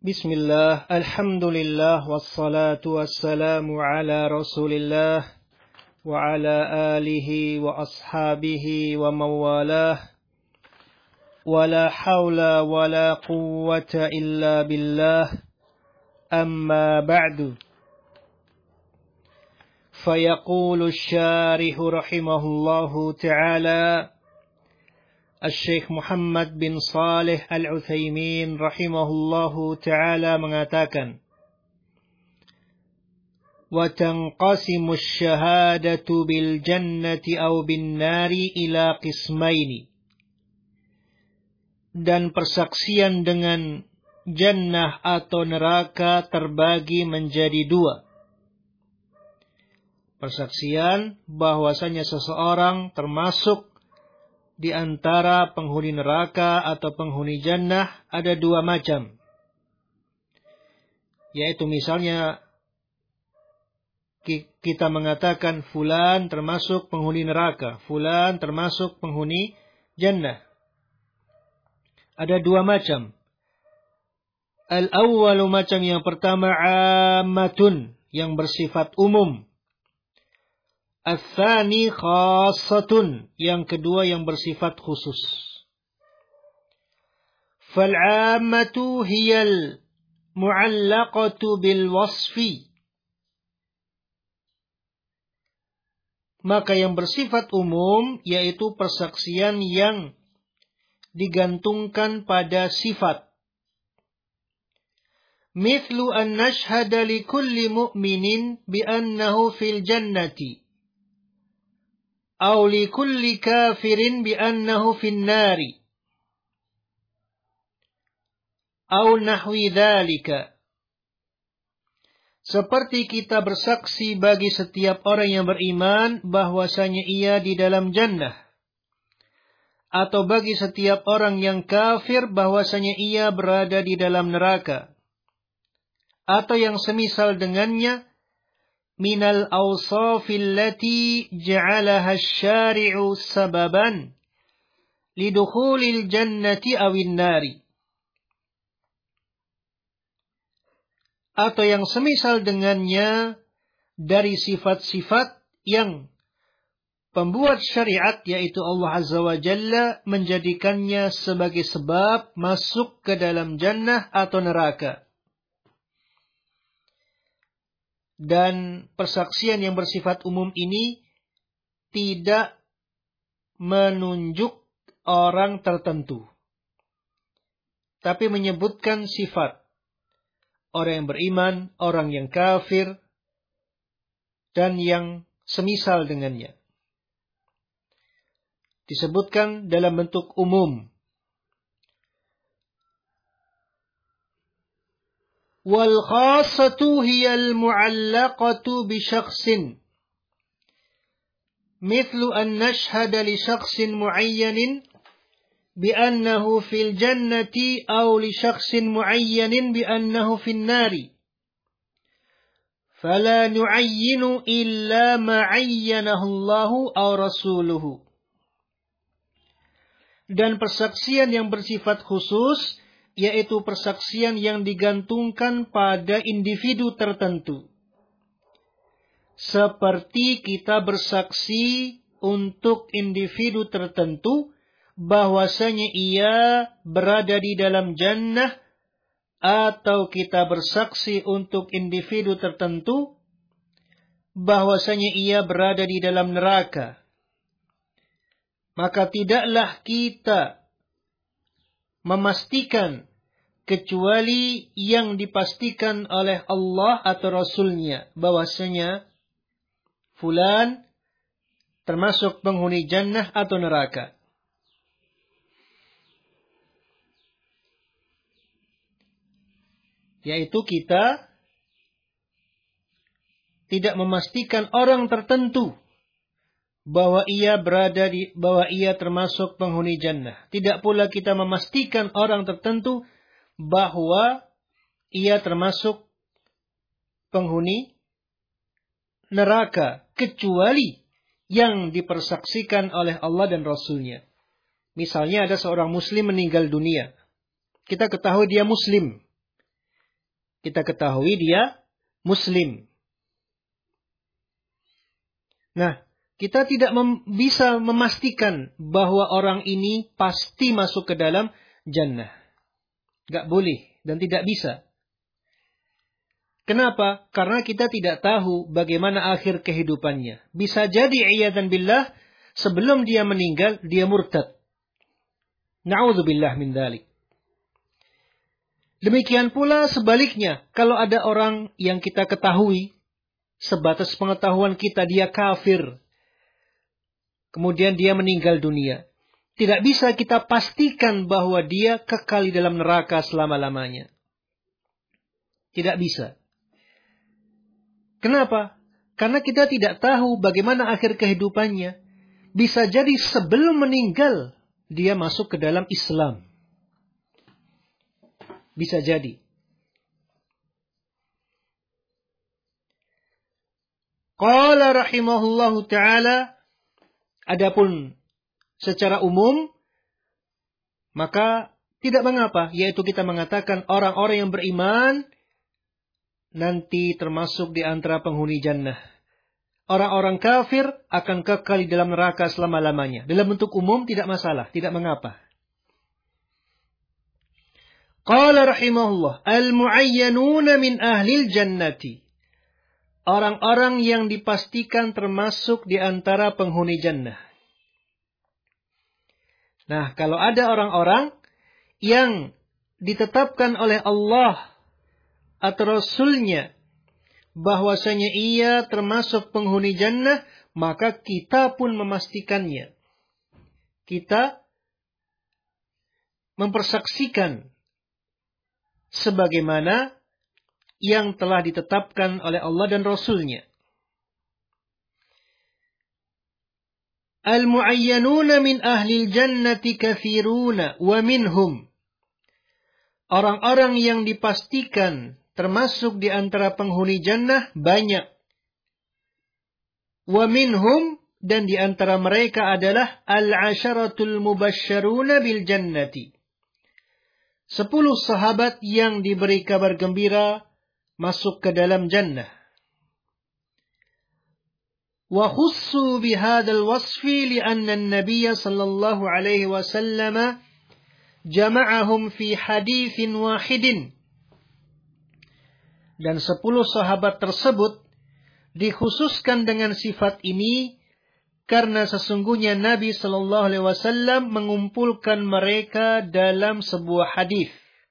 Bismillah, alhamdulillah, wassalatu wassalamu ala rasulillah, wa ala alihi wa ashabihi wa mawalah, wa la hawla wa la quwwata illa billah, amma ba'du. Fayaqulu syarihu rahimahullahu ta'ala, Syekh Muhammad bin Saleh Al-Utsaimin rahimahullahu ta'ala mengatakan, wa tanqasimu syahadatu bil jannati aw bin nari ila qismaini. Dan persaksian dengan jannah atau neraka terbagi menjadi dua. Persaksian bahwasanya seseorang termasuk di antara penghuni neraka atau penghuni jannah ada dua macam. Yaitu misalnya kita mengatakan fulan termasuk penghuni neraka, fulan termasuk penghuni jannah. Ada dua macam. Al-awwalu, macam yang pertama, ammatun, yang bersifat umum. Al-thani khassatun, yang kedua yang bersifat khusus. Fal-ammatu hiyal mu'allaqatu bil wasfi. Maka yang bersifat umum yaitu persaksian yang digantungkan pada sifat. Mithlu an nashhada li kulli mu'minin bi annahu fil jannati. Aw li kulli kafirin bi annahu fin nari. Aw nahwi dzalika. Seperti kita bersaksi bagi setiap orang yang beriman bahwasanya ia di dalam jannah. Atau bagi setiap orang yang kafir bahwasanya ia berada di dalam neraka. Atau yang semisal dengannya, minal awsafil lati ja'alaha asy-syari'u sababan lidukhulil jannati awin nari. Atau yang semisal dengannya dari sifat-sifat yang pembuat syariat yaitu Allah Azza wa Jalla menjadikannya sebagai sebab masuk ke dalam jannah atau neraka. Dan persaksian yang bersifat umum ini tidak menunjuk orang tertentu, tapi menyebutkan sifat orang yang beriman, orang yang kafir, dan yang semisal dengannya. Disebutkan dalam bentuk umum. Wal khassatu hiyal mu'allaqatu bi syakhsin. Mithlu an nashhada li syakhsin mu'ayyanin bi annahu fil jannati aw li syakhsin mu'ayyanin bi annahu fin nari. Fala nu'ayyinu illa ma 'ayyanahu Allahu aw rasuluhu. Dan persaksian yang bersifat khusus yaitu persaksian yang digantungkan pada individu tertentu. Seperti kita bersaksi untuk individu tertentu bahwasanya ia berada di dalam jannah, atau kita bersaksi untuk individu tertentu bahwasanya ia berada di dalam neraka. Maka tidaklah kita memastikan kecuali yang dipastikan oleh Allah atau Rasulnya bahwasanya fulan termasuk penghuni jannah atau neraka. Yaitu kita tidak memastikan orang tertentu bahwa ia termasuk penghuni jannah. Tidak pula kita memastikan orang tertentu bahwa ia termasuk penghuni neraka, kecuali yang dipersaksikan oleh Allah dan Rasulnya. Misalnya ada seorang muslim meninggal dunia. Kita ketahui dia muslim. kita ketahui dia Muslim. Nah, kita tidak bisa memastikan bahwa orang ini pasti masuk ke dalam jannah. Gak boleh dan tidak bisa. Kenapa? Karena kita tidak tahu bagaimana akhir kehidupannya. Bisa jadi iyadzan billah sebelum dia meninggal dia murtad. Na'udzubillah min dzalik. Demikian pula sebaliknya, kalau ada orang yang kita ketahui sebatas pengetahuan kita dia kafir, kemudian dia meninggal dunia, tidak bisa kita pastikan bahwa dia kekal di dalam neraka selama-lamanya. Tidak bisa. Kenapa? Karena kita tidak tahu bagaimana akhir kehidupannya. Bisa jadi sebelum meninggal dia masuk ke dalam Islam. Bisa jadi. Qala rahimahullahu ta'ala, adapun secara umum, maka tidak mengapa, yaitu kita mengatakan orang-orang yang beriman nanti termasuk di antara penghuni jannah. Orang-orang kafir akan kekal di dalam neraka selama-lamanya. Dalam bentuk umum tidak masalah, tidak mengapa. Qala rahimahullah, al-mu'ayyanuna min ahlil jannati. Orang-orang yang dipastikan termasuk di antara penghuni jannah. Nah, kalau ada orang-orang yang ditetapkan oleh Allah atau Rasulnya bahwasanya ia termasuk penghuni jannah, maka kita pun memastikannya. Kita mempersaksikan sebagaimana yang telah ditetapkan oleh Allah dan Rasulnya. Al-mu'ayyanuna min ahlil jannati kathiruna wa minhum. Orang-orang yang dipastikan termasuk di antara penghuni jannah banyak. Wa minhum, dan di antara mereka adalah al-asharatul mubasysyaruna bil jannati. 10 sahabat yang diberi kabar gembira masuk ke dalam jannah. Wa khussu bihadzal wasfi li'anna an-nabiy sallallahu alaihi wasallam jama'ahum fi haditsin wahidin. Dan 10 sahabat tersebut dikhususkan dengan sifat ini karena sesungguhnya Nabi sallallahu alaihi wasallam mengumpulkan mereka dalam sebuah hadis.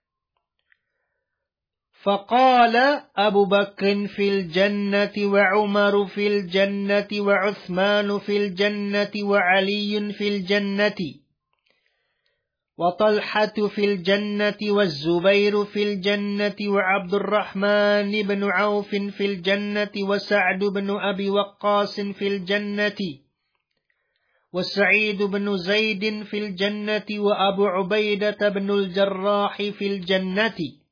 Faqala Abu Bakr fil jannati wa Umar fil jannati wa Uthman fil jannati wa Ali fil jannati wa Talhah fil jannati wa Zubair fil jannati wa Abdurrahman ibn Auf fil jannati wa Sa'd ibn Abi Waqqas fil jannati wa Sa'id ibn Zaid fil jannati wa Abu Ubaidah ibn al-Jarrah fil jannati.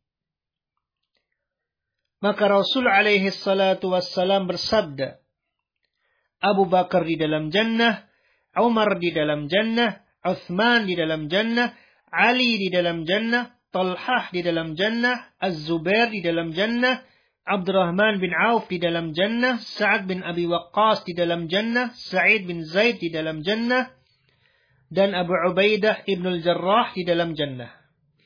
Maka Rasul alaihi salatu wassalam bersabda, Abu Bakar di dalam jannah, Umar di dalam jannah, Uthman di dalam jannah, Ali di dalam jannah, Talhah di dalam jannah, Az-Zubair di dalam jannah, Abdurrahman bin Auf di dalam jannah, Sa'ad bin Abi Waqqas di dalam jannah, Sa'id bin Zaid di dalam jannah, dan Abu Ubaidah ibn al-Jarrah di dalam jannah.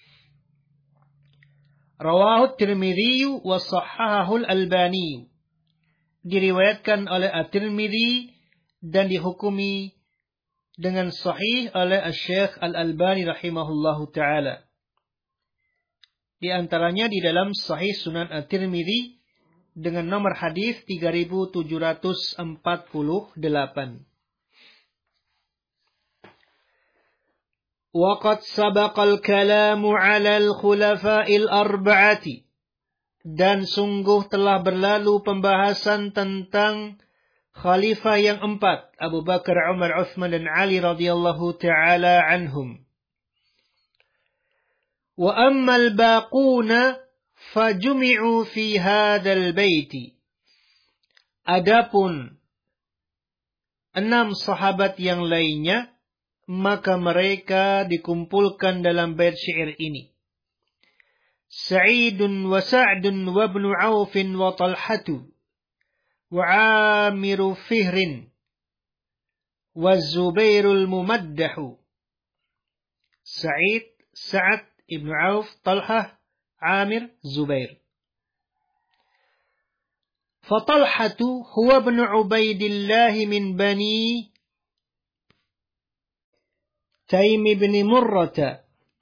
Rawahu Tirmidzi wa sahhahahu al-Albani. Diriwayatkan oleh At-Tirmidzi dan dihukumi dengan sahih oleh Asy-Syaikh Al-Albani rahimahullahu taala. Di antaranya di dalam Sahih Sunan At-Tirmidzi dengan nomor hadis 3748. وَقَدْ سَبَقَ الْكَلَامُ عَلَى الْخُلَفَاءِ الْأَرْبَعَةِ. Dan sungguh telah berlalu pembahasan tentang khalifah yang 4, Abu Bakar, Umar, Uthman dan Ali radhiyallahu ta'ala anhum. وَأَمَّا الْبَاقُونَ فَجُمِعُوا فِي هَذَا الْبَيْتِ. Adapun 6 sahabat yang lainnya, maka mereka dikumpulkan dalam bait syair ini. Sa'idun wa Sa'dun wa ibnu Aufin wa Talhatu wa Amiru Fihrin wa Zubairul Mumaddahu. Sa'id, Sa'ad, Ibnu Auf, Talhah, Amir, Zubair. Fatalhatu huwa ibnu Ubaidillah min Bani Taim ibn Murrata,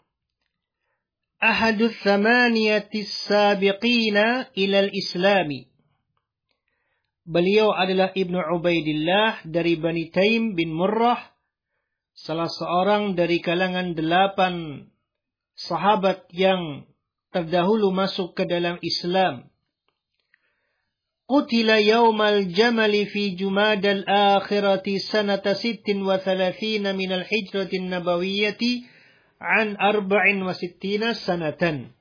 ahadu thamaniyati sabiqina ilal islami. Beliau adalah Ibnu Ubaidillah dari Bani Taim bin Murrah, salah seorang dari kalangan 8 sahabat yang terdahulu masuk ke dalam Islam. Qutila yawmal jamali fi Jumadal akhirati sanata 36 minal hijratin nabawiyyati an 64 sanatan.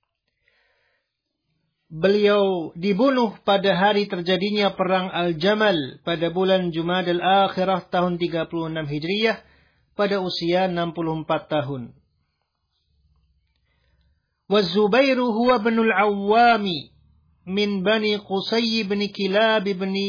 Beliau dibunuh pada hari terjadinya perang Al-Jamal pada bulan Jumadal Akhirah tahun 36 Hijriyah pada usia 64 tahun. Wa Zubairu huwa ibnul Awwami min Bani Qusay bin Kilab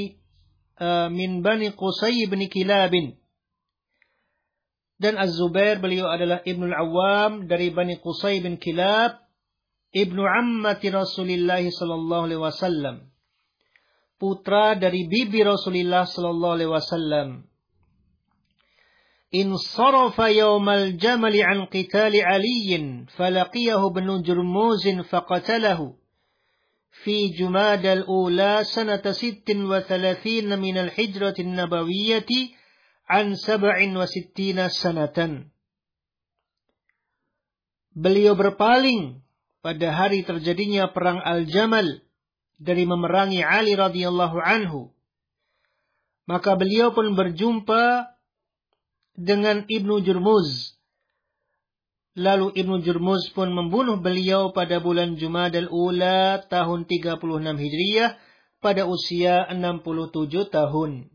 Dan Az-Zubair beliau adalah Ibnul Awwam dari Bani Qusay bin Kilab, ibnu ammati Rasulillah sallallahu alaihi wasallam, putra dari bibi Rasulullah sallallahu alaihi wasallam. Insarafa yawmal jamali an qitali aliyin falaqiyahu ibnu Jurmuzin faqatalahu fi Jumadal ula sanata 36 minal hijratin nabawiyyati an 67 sanatan. Beliau berpaling pada hari terjadinya perang Al-Jamal dari memerangi Ali radhiyallahu anhu. Maka beliau pun berjumpa dengan Ibnu Jurmuz. Lalu Ibnu Jurmuz pun membunuh beliau pada bulan Jumadal Ula tahun 36 Hijriyah pada usia 67 tahun.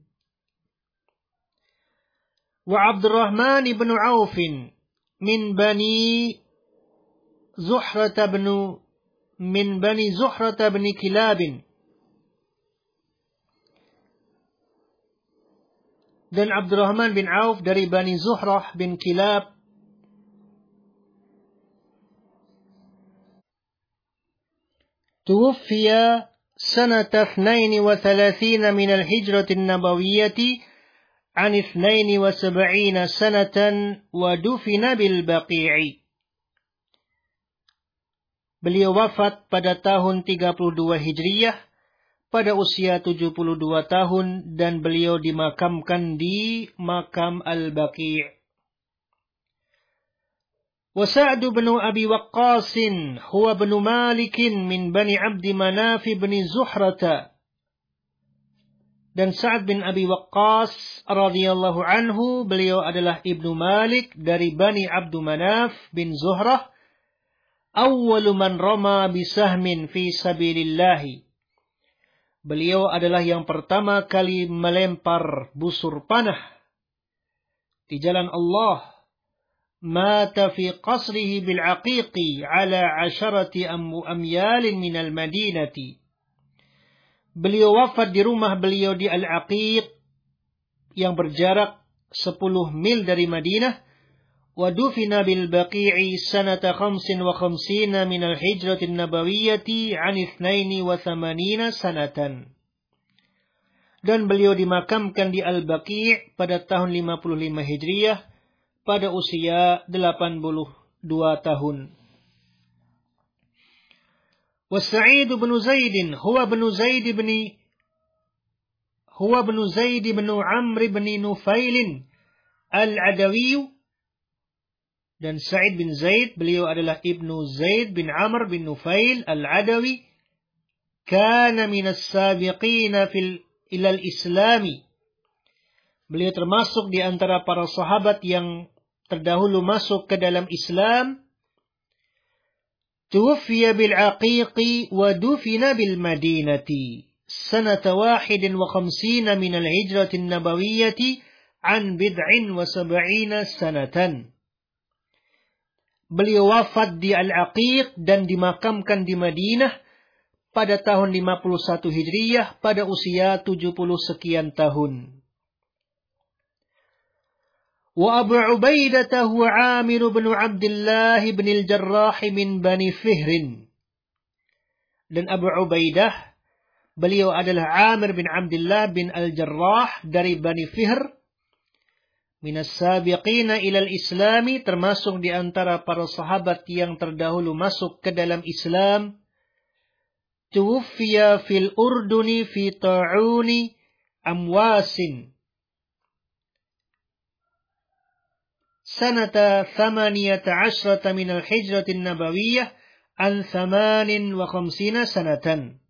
Wa Abdurrahman ibn Aufin min Bani Zuhrata bin Kilabin. Dan Abdurrahman bin Auf dari Bani Zuhrah bin Kilab. Tuwfiya sanata 32 min al-hijrati an-nabawiyyati an 72 sanatan wa dufina bil Baqi'i. Beliau wafat pada tahun 32 Hijriyah pada usia 72 tahun dan beliau dimakamkan di makam Al-Baqi'. Wa Sa'd bin Abi Waqqas huwa bin Malik min Bani Abdi Manaf bin Zuhrata. Dan Sa'd bin Abi Waqqas radhiyallahu anhu, beliau adalah Ibnu Malik dari Bani Abdu Manaf bin Zuhrah. Awwalu man rama bisahmin fi sabilillahi. Beliau adalah yang pertama kali melempar busur panah di jalan Allah. Mata fi qasrihi bil aqiqi ala 10 amyalin minal madinati. Beliau wafat di rumah beliau di Al-Aqiq yang berjarak 10 mil dari Madinah. Wa dufina bil Baqi'i sanata 55 minal hijratin nabawiyyati an 82 sanatan. Dan beliau dimakamkan di Al-Baqi' pada tahun 55 Hijriyah pada usia 82 tahun. Wa Sa'id bin Zaid huwa bin Zaid bin Amr bin Nufail al-Adawi. Dan Sa'id bin Zaid beliau adalah Ibnu Zaid bin Amr bin Nufail al-Adawi. Kana minas sabiqina ilal islami. Beliau termasuk di antara para sahabat yang terdahulu masuk ke dalam Islam. Tuwfiya bil aqiqi wa dufina bil madinati sanata 51 min al hijratin nabawiyyati an 70 sanatan. Beliau wafat di Al-Aqiq dan dimakamkan di Madinah pada tahun 51 Hijriyah pada usia 70 sekian tahun. Wa Abu Ubaidah huwa Amir bin Abdullah bin al-Jarrah min Bani Fihr. Dan Abu Ubaidah, beliau adalah Amir bin Abdullah bin al-Jarrah dari Bani Fihr. Minas sabiqina ilal islami, termasuk di antara para sahabat yang terdahulu masuk ke dalam Islam. Tuwfiya fil Urduni fi ta'uni amwasin. Sanata 18 min al-hijratin nabawiyah an 58 sanatan.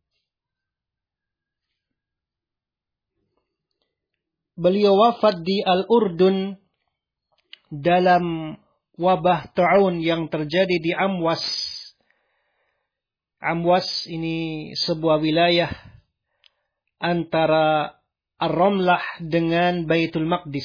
Beliau wafat di Al-Urdun dalam wabah ta'un yang terjadi di Amwas. Amwas ini sebuah wilayah antara Ar-Ramlah dengan Baitul Maqdis.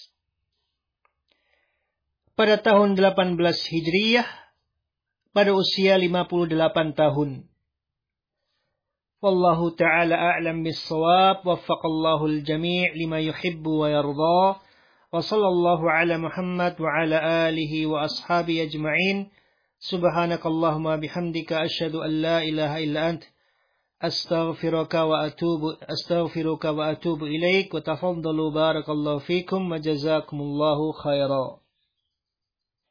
Pada tahun 18 Hijriyah, pada usia 58 tahun. Wallahu ta'ala a'lam bis-shawab, waffaqallahu al-jami' lima yuhibbu wa yarda, wa sallallahu ala Muhammad wa ala alihi wa ashabi ajma'in. Subhanakallahumma bihamdika asyhadu an la ilaha illa ant, astaghfiruka wa atubu ilaik, wa tafaddalu barakallahu fikum wa jazakumullahu khaira.